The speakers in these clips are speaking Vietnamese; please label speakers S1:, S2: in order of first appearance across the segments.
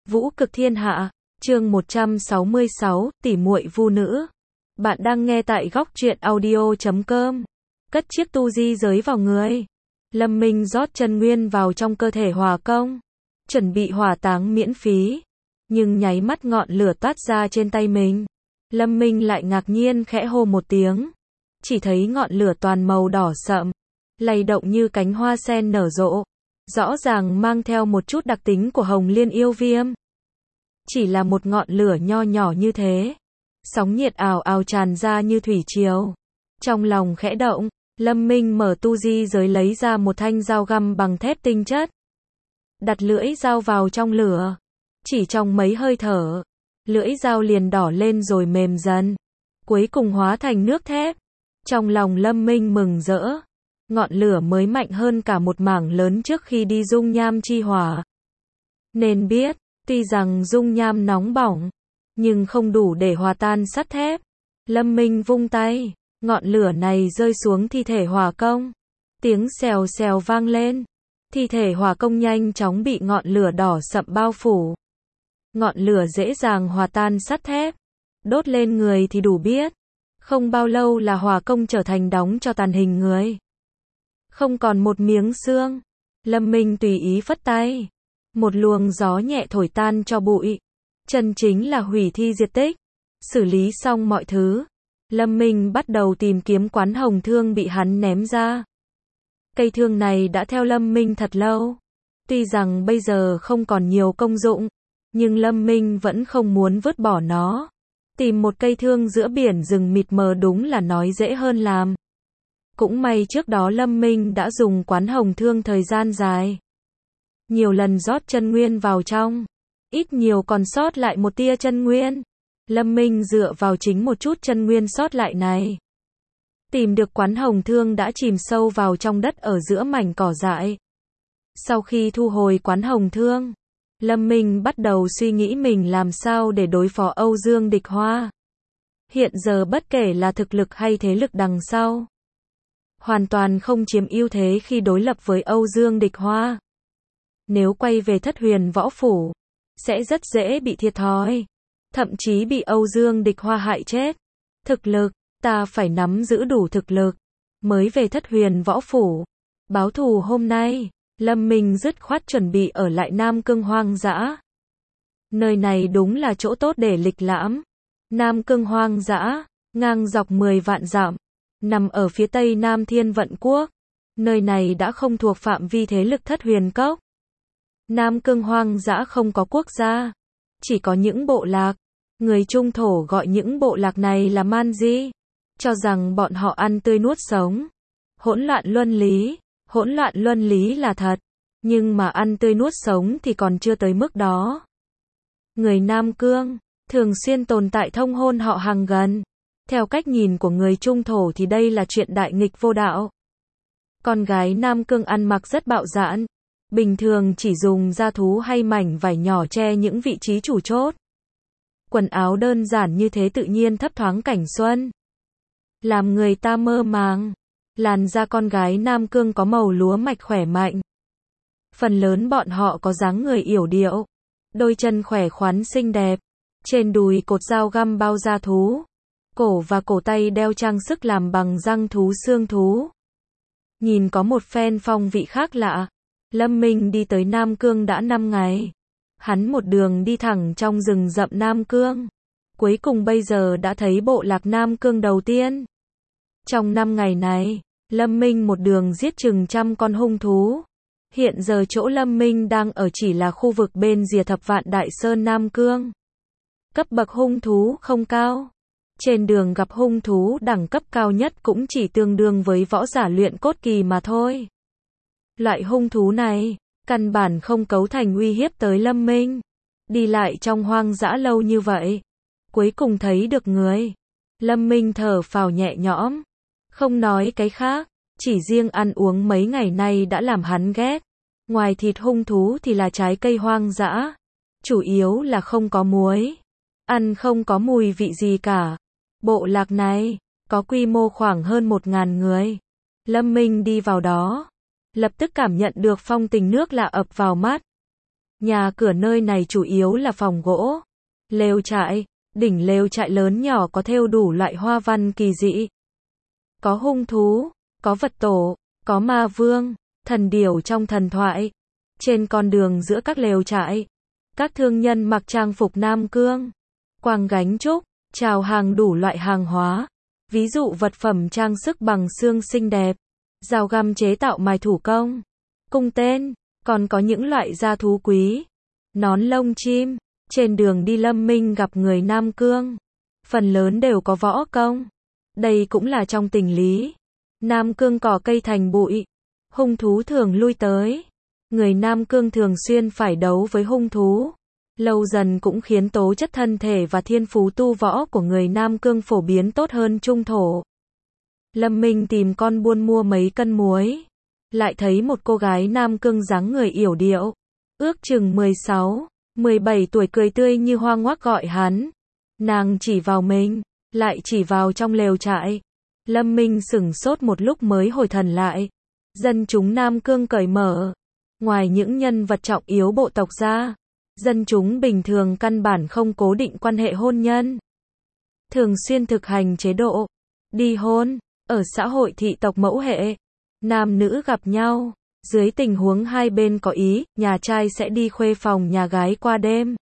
S1: Vũ cực thiên hạ, chương 166, tỉ muội vu nữ. Bạn đang nghe tại góc truyện audio.com. Cất chiếc tu di giới vào người. Lâm Minh rót chân nguyên vào trong cơ thể hỏa công, chuẩn bị hỏa táng miễn phí. Nhưng nháy mắt ngọn lửa toát ra trên tay mình. Lâm Minh lại ngạc nhiên khẽ hô một tiếng. Chỉ thấy ngọn lửa toàn màu đỏ sậm, lay động như cánh hoa sen nở rộ. Rõ ràng mang theo một chút đặc tính của hồng liên yêu viêm. Chỉ là một ngọn lửa nho nhỏ như thế. Sóng nhiệt ào ào tràn ra như thủy triều. Trong lòng khẽ động, Lâm Minh mở tu di giới lấy ra một thanh dao găm bằng thép tinh chất. Đặt lưỡi dao vào trong lửa. Chỉ trong mấy hơi thở, lưỡi dao liền đỏ lên rồi mềm dần. Cuối cùng hóa thành nước thép. Trong lòng Lâm Minh mừng rỡ. Ngọn lửa mới mạnh hơn cả một mảng lớn trước khi đi dung nham chi hỏa. Nên biết, tuy rằng dung nham nóng bỏng, nhưng không đủ để hòa tan sắt thép. Lâm Minh vung tay, ngọn lửa này rơi xuống thi thể hỏa công. Tiếng xèo xèo vang lên. Thi thể hỏa công nhanh chóng bị ngọn lửa đỏ sậm bao phủ. Ngọn lửa dễ dàng hòa tan sắt thép. Đốt lên người thì đủ biết. Không bao lâu là hỏa công trở thành đóng cho tàn hình người. Không còn một miếng xương. Lâm Minh tùy ý phất tay. Một luồng gió nhẹ thổi tan cho bụi. Chân chính là hủy thi diệt tích. Xử lý xong mọi thứ. Lâm Minh bắt đầu tìm kiếm quán hồng thương bị hắn ném ra. Cây thương này đã theo Lâm Minh thật lâu. Tuy rằng bây giờ không còn nhiều công dụng, nhưng Lâm Minh vẫn không muốn vứt bỏ nó. Tìm một cây thương giữa biển rừng mịt mờ đúng là nói dễ hơn làm. Cũng may trước đó Lâm Minh đã dùng quán hồng thương thời gian dài. Nhiều lần rót chân nguyên vào trong. Ít nhiều còn sót lại một tia chân nguyên. Lâm Minh dựa vào chính một chút chân nguyên sót lại này. Tìm được quán hồng thương đã chìm sâu vào trong đất ở giữa mảnh cỏ dại. Sau khi thu hồi quán hồng thương, Lâm Minh bắt đầu suy nghĩ mình làm sao để đối phó Âu Dương Địch Hoa. Hiện giờ bất kể là thực lực hay thế lực đằng sau, hoàn toàn không chiếm ưu thế khi đối lập với Âu Dương Địch Hoa. Nếu quay về Thất Huyền Võ Phủ, sẽ rất dễ bị thiệt thòi. Thậm chí bị Âu Dương Địch Hoa hại chết. Thực lực, ta phải nắm giữ đủ thực lực. Mới về Thất Huyền Võ Phủ. Báo thù hôm nay, Lâm Minh dứt khoát chuẩn bị ở lại Nam Cương hoang dã. Nơi này đúng là chỗ tốt để lịch lãm. Nam Cương hoang dã, ngang dọc 10 vạn dặm. Nằm ở phía tây Nam Thiên Vận Quốc. Nơi này đã không thuộc phạm vi thế lực Thất Huyền Cốc. Nam Cương hoang dã không có quốc gia. Chỉ có những bộ lạc. Người Trung Thổ gọi những bộ lạc này là man di. Cho rằng bọn họ ăn tươi nuốt sống. Hỗn loạn luân lý là thật. Nhưng mà ăn tươi nuốt sống thì còn chưa tới mức đó. Người Nam Cương thường xuyên tồn tại thông hôn họ hàng gần. Theo cách nhìn của người Trung Thổ thì đây là chuyện đại nghịch vô đạo. Con gái Nam Cương ăn mặc rất bạo dạn. Bình thường chỉ dùng da thú hay mảnh vải nhỏ che những vị trí chủ chốt. Quần áo đơn giản như thế tự nhiên thấp thoáng cảnh xuân. Làm người ta mơ màng. Làn da con gái Nam Cương có màu lúa mạch khỏe mạnh. Phần lớn bọn họ có dáng người yểu điệu. Đôi chân khỏe khoắn xinh đẹp. Trên đùi cột dao găm bao da thú. Cổ và cổ tay đeo trang sức làm bằng răng thú xương thú. Nhìn có một phen phong vị khác lạ. Lâm Minh đi tới Nam Cương đã 5 ngày. Hắn một đường đi thẳng trong rừng rậm Nam Cương. Cuối cùng bây giờ đã thấy bộ lạc Nam Cương đầu tiên. Trong 5 ngày này, Lâm Minh một đường giết chừng 100 con hung thú. Hiện giờ chỗ Lâm Minh đang ở chỉ là khu vực bên rìa Thập Vạn Đại Sơn Nam Cương. Cấp bậc hung thú không cao. Trên đường gặp hung thú đẳng cấp cao nhất cũng chỉ tương đương với võ giả luyện cốt kỳ mà thôi. Loại hung thú này, căn bản không cấu thành uy hiếp tới Lâm Minh. Đi lại trong hoang dã lâu như vậy, cuối cùng thấy được người. Lâm Minh thở phào nhẹ nhõm. Không nói cái khác, chỉ riêng ăn uống mấy ngày nay đã làm hắn ghét. Ngoài thịt hung thú thì là trái cây hoang dã. Chủ yếu là không có muối. Ăn không có mùi vị gì cả. Bộ lạc này, có quy mô khoảng hơn 1000 người. Lâm Minh đi vào đó. Lập tức cảm nhận được phong tình nước lạ ập vào mắt. Nhà cửa nơi này chủ yếu là phòng gỗ, lều trại, đỉnh lều trại lớn nhỏ có thêu đủ loại hoa văn kỳ dị. Có hung thú, có vật tổ, có ma vương, thần điểu trong thần thoại. Trên con đường giữa các lều trại, các thương nhân mặc trang phục Nam Cương, quàng gánh trúc, chào hàng đủ loại hàng hóa. Ví dụ vật phẩm trang sức bằng xương xinh đẹp, dao găm chế tạo mài thủ công, cung tên, còn có những loại da thú quý, nón lông chim. Trên đường đi Lâm Minh gặp người Nam Cương, phần lớn đều có võ công. Đây cũng là trong tình lý. Nam Cương cỏ cây thành bụi, hung thú thường lui tới. Người Nam Cương thường xuyên phải đấu với hung thú. Lâu dần cũng khiến tố chất thân thể và thiên phú tu võ của người Nam Cương phổ biến tốt hơn Trung Thổ. Lâm Minh tìm con buôn mua mấy cân muối. Lại thấy một cô gái Nam Cương dáng người yểu điệu, ước chừng 16, 17 tuổi cười tươi như hoa ngoác gọi hắn. Nàng chỉ vào mình, lại chỉ vào trong lều trại. Lâm Minh sửng sốt một lúc mới hồi thần lại. Dân chúng Nam Cương cởi mở. Ngoài những nhân vật trọng yếu bộ tộc ra, dân chúng bình thường căn bản không cố định quan hệ hôn nhân. Thường xuyên thực hành chế độ đi hôn. Ở xã hội thị tộc mẫu hệ, nam nữ gặp nhau, dưới tình huống hai bên có ý, nhà trai sẽ đi khuê phòng nhà gái qua đêm.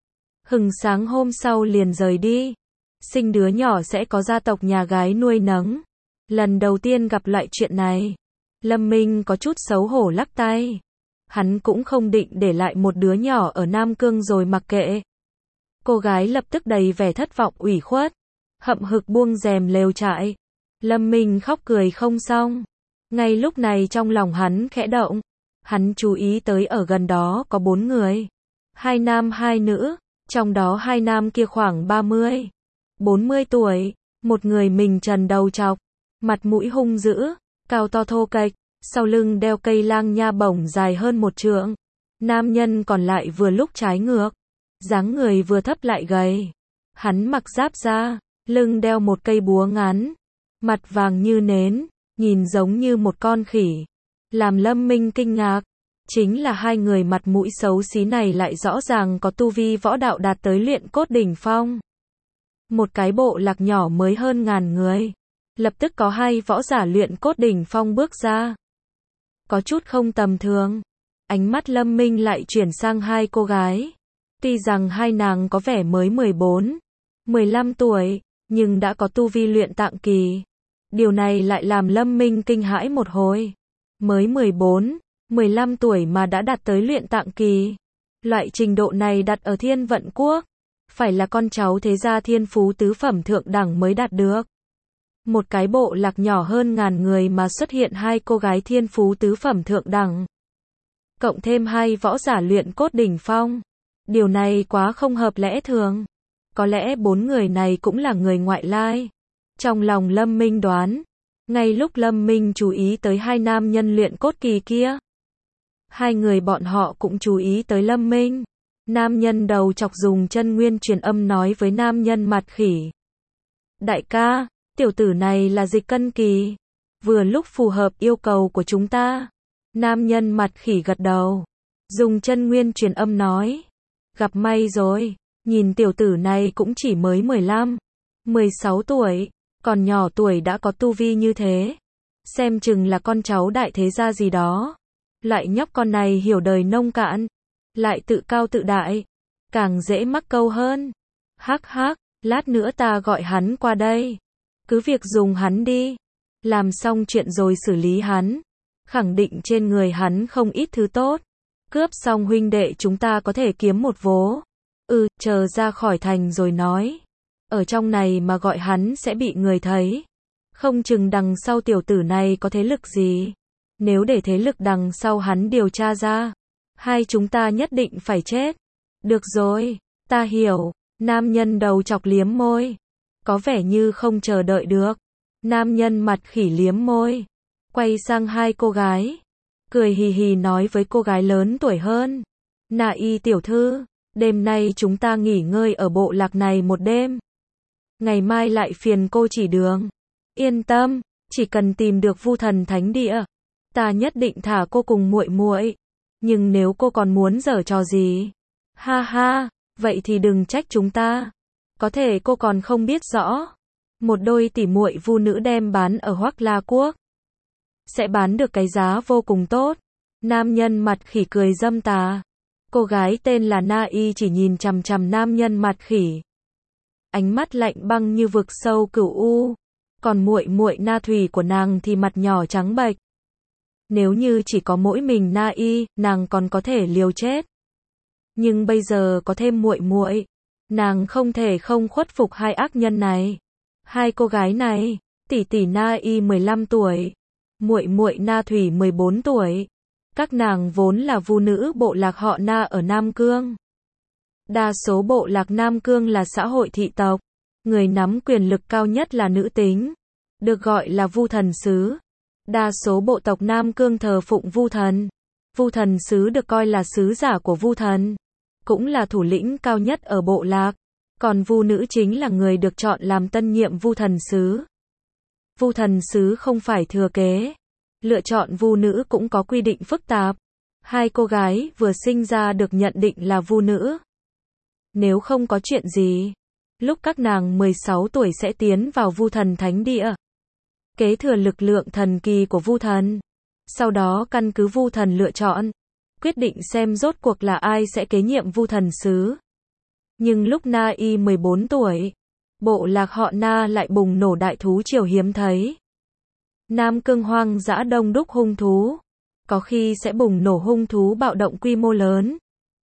S1: Hừng sáng hôm sau liền rời đi. Sinh đứa nhỏ sẽ có gia tộc nhà gái nuôi nấng. Lần đầu tiên gặp lại chuyện này, Lâm Minh có chút xấu hổ lắc tay. Hắn cũng không định để lại một đứa nhỏ ở Nam Cương rồi mặc kệ. Cô gái lập tức đầy vẻ thất vọng ủy khuất, hậm hực buông rèm lều trại. Lâm Minh khóc cười không xong. Ngay lúc này trong lòng hắn khẽ động. Hắn chú ý tới ở gần đó có 4 người. 2 nam 2 nữ. Trong đó 2 nam kia khoảng 30, 40 tuổi. Một người mình trần đầu trọc, mặt mũi hung dữ, cao to thô kệch, sau lưng đeo cây lang nha bổng dài hơn 1 trượng. Nam nhân còn lại vừa lúc trái ngược, dáng người vừa thấp lại gầy. Hắn mặc giáp da, lưng đeo một cây búa ngắn, mặt vàng như nến, nhìn giống như một con khỉ. Làm Lâm Minh kinh ngạc, chính là 2 người mặt mũi xấu xí này lại rõ ràng có tu vi võ đạo đạt tới luyện cốt đỉnh phong. Một cái bộ lạc nhỏ mới hơn 1000 người, lập tức có 2 võ giả luyện cốt đỉnh phong bước ra. Có chút không tầm thường. Ánh mắt Lâm Minh lại chuyển sang 2 cô gái. Tuy rằng 2 nàng có vẻ mới 14, 15 tuổi, nhưng đã có tu vi luyện tạng kỳ. Điều này lại làm Lâm Minh kinh hãi một hồi. Mới 14, 15 tuổi mà đã đạt tới luyện tạng kỳ. Loại trình độ này đặt ở Thiên Vận Quốc, phải là con cháu thế gia thiên phú tứ phẩm thượng đẳng mới đạt được. Một cái bộ lạc nhỏ hơn 1000 người mà xuất hiện 2 cô gái thiên phú tứ phẩm thượng đẳng. Cộng thêm 2 võ giả luyện cốt đỉnh phong. Điều này quá không hợp lẽ thường. Có lẽ 4 người này cũng là người ngoại lai. Trong lòng Lâm Minh đoán. Ngay lúc Lâm Minh chú ý tới 2 nam nhân luyện cốt kỳ kia, 2 người bọn họ cũng chú ý tới Lâm Minh. Nam nhân đầu chọc dùng chân nguyên truyền âm nói với nam nhân mặt khỉ. Đại ca, tiểu tử này là dịch cân kỳ. Vừa lúc phù hợp yêu cầu của chúng ta. Nam nhân mặt khỉ gật đầu. Dùng chân nguyên truyền âm nói. Gặp may rồi, nhìn tiểu tử này cũng chỉ mới 15, 16 tuổi. Còn nhỏ tuổi đã có tu vi như thế. Xem chừng là con cháu đại thế gia gì đó. Loại nhóc con này hiểu đời nông cạn. Lại tự cao tự đại. Càng dễ mắc câu hơn. Hắc hắc, lát nữa ta gọi hắn qua đây. Cứ việc dùng hắn đi. Làm xong chuyện rồi xử lý hắn. Khẳng định trên người hắn không ít thứ tốt. Cướp xong huynh đệ chúng ta có thể kiếm một vố. Chờ ra khỏi thành rồi nói. Ở trong này mà gọi hắn sẽ bị người thấy. Không chừng đằng sau tiểu tử này có thế lực gì. Nếu để thế lực đằng sau hắn điều tra ra, 2 chúng ta nhất định phải chết. Được rồi, ta hiểu. Nam nhân đầu chọc liếm môi. Có vẻ như không chờ đợi được. Nam nhân mặt khỉ liếm môi. Quay sang 2 cô gái. Cười hì hì nói với cô gái lớn tuổi hơn. Na y tiểu thư, đêm nay chúng ta nghỉ ngơi ở bộ lạc này một đêm. Ngày mai lại phiền cô chỉ đường. Yên tâm, chỉ cần tìm được Vu Thần Thánh Địa, ta nhất định thả cô cùng muội muội. Nhưng nếu cô còn muốn giở trò gì, ha ha, vậy thì đừng trách chúng ta. Có thể cô còn không biết rõ. Một đôi tỉ muội vu nữ đem bán ở Hoắc La Quốc. Sẽ bán được cái giá vô cùng tốt. Nam nhân mặt khỉ cười dâm tà. Cô gái tên là Na Y chỉ nhìn chằm chằm nam nhân mặt khỉ. Ánh mắt lạnh băng như vực sâu cửu u. Còn muội muội Na Thủy của nàng thì mặt nhỏ trắng bệch. Nếu như chỉ có mỗi mình Na Y, nàng còn có thể liều chết. Nhưng bây giờ có thêm muội muội, nàng không thể không khuất phục hai ác nhân này. Hai cô gái này, tỷ tỷ Na Y 15 tuổi, muội muội Na Thủy 14 tuổi. Các nàng vốn là vu nữ bộ lạc họ Na ở Nam Cương. Đa số bộ lạc Nam Cương là xã hội thị tộc, người nắm quyền lực cao nhất là nữ tính, được gọi là vu thần sứ. Đa số bộ tộc Nam Cương thờ phụng vu thần. Vu thần sứ được coi là sứ giả của vu thần, cũng là thủ lĩnh cao nhất ở bộ lạc. Còn vu nữ chính là người được chọn làm tân nhiệm vu thần sứ. Vu thần sứ không phải thừa kế. Lựa chọn vu nữ cũng có quy định phức tạp. Hai cô gái vừa sinh ra được nhận định là vu nữ. Nếu không có chuyện gì, lúc các nàng 16 tuổi sẽ tiến vào vu thần thánh địa, kế thừa lực lượng thần kỳ của vu thần. Sau đó căn cứ vu thần lựa chọn, quyết định xem rốt cuộc là ai sẽ kế nhiệm vu thần sứ. Nhưng lúc Na Y 14 tuổi, bộ lạc họ Na lại bùng nổ đại thú triều hiếm thấy. Nam Cương hoang dã đông đúc hung thú, có khi sẽ bùng nổ hung thú bạo động quy mô lớn.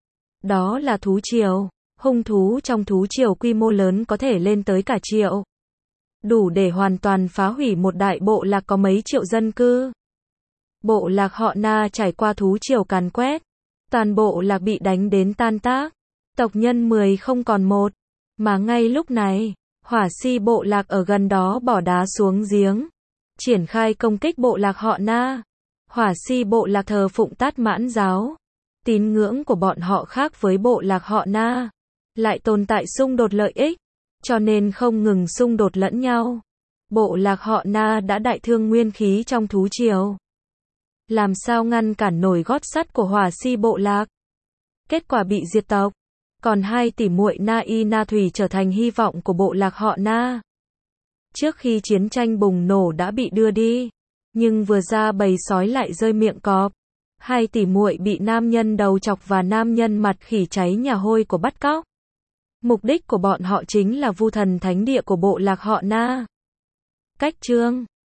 S1: Đó là thú triều, hung thú trong thú triều quy mô lớn có thể lên tới cả triệu. Đủ để hoàn toàn phá hủy một đại bộ lạc có mấy triệu dân cư. Bộ lạc họ Na trải qua thú triều càn quét, toàn bộ lạc bị đánh đến tan tác, tộc nhân 10 không còn một. Mà ngay lúc này, Hỏa Si bộ lạc ở gần đó bỏ đá xuống giếng, triển khai công kích bộ lạc họ Na. Hỏa Si bộ lạc thờ phụng Tát Mãn giáo, tín ngưỡng của bọn họ khác với bộ lạc họ Na, lại tồn tại xung đột lợi ích, cho nên không ngừng xung đột lẫn nhau. Bộ lạc họ Na đã đại thương nguyên khí trong thú triều. Làm sao ngăn cản nổi gót sắt của Hỏa Si bộ lạc? Kết quả bị diệt tộc. Còn hai tỷ muội Na Y Na Thủy trở thành hy vọng của bộ lạc họ Na. Trước khi chiến tranh bùng nổ đã bị đưa đi, nhưng vừa ra bầy sói lại rơi miệng cọp. Hai tỷ muội bị nam nhân đầu chọc và nam nhân mặt khỉ cháy nhà hôi của bắt cóc. Mục đích của bọn họ chính là vu thần thánh địa của bộ lạc họ Na. Cách chương